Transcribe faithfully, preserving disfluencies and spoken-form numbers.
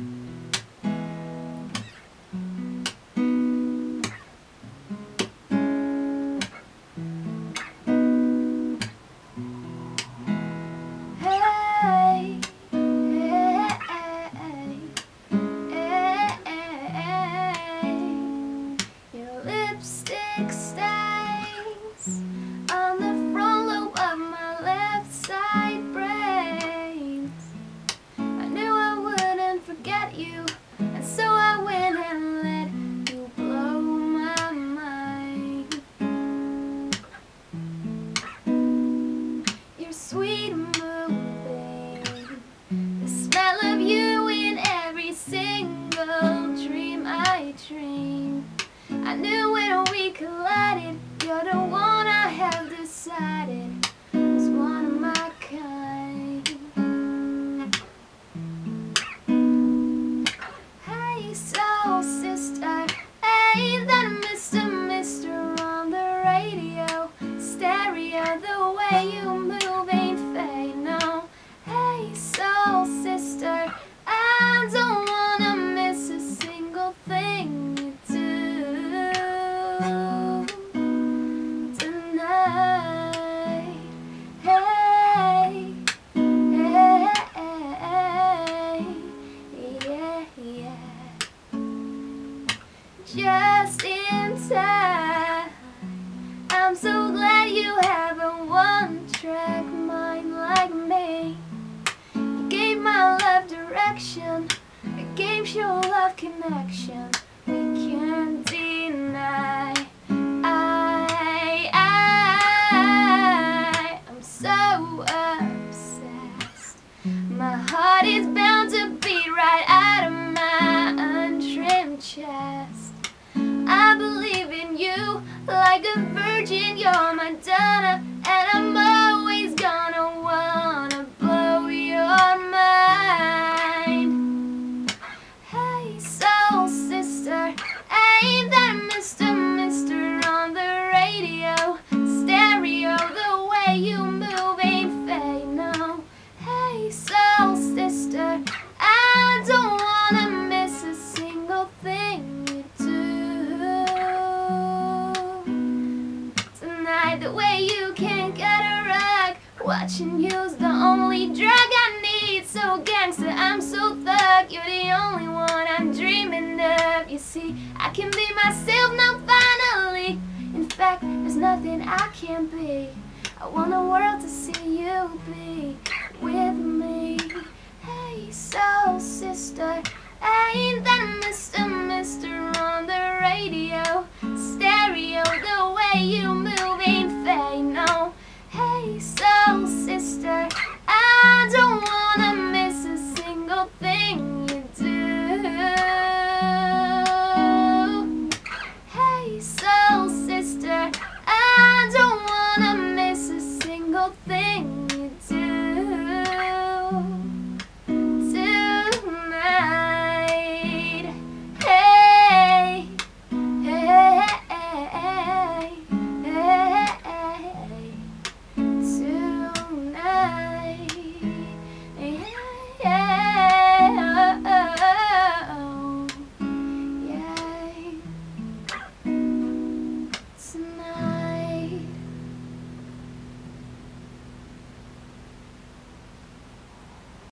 You, and so I went and let you blow my mind. Your sweet moving, the smell of you in every single dream I dream. I knew when we collided, you're the one I have decided was one of my kind. Soul sister, ain't that Mister Mister on the radio? Stereo, the way you move ain't fake, no. Hey, soul sister, I don't wanna miss a single thing you do tonight. Hey, hey, yeah, yeah. Just in time. I'm so glad you have a one-track mind like me. You gave my love direction, it gave your love connection. We can't deny. I, I, I'm so obsessed. My heart is bound to beat right out of my untrimmed chest. I believe in you like a virgin, you're Madonna, and I'm always gonna wanna blow your mind. Hey, soul sister, ain't that Mister Mister on the radio? Stereo, the way you move ain't fake, no. Hey, soul sister, I don't wanna miss a single thing. The way you can't get a rug, watching you's the only drug I need. So gangster, I'm so thug, you're the only one I'm dreaming of. You see, I can be myself now finally. In fact, there's nothing I can't be. I want the world to see you be with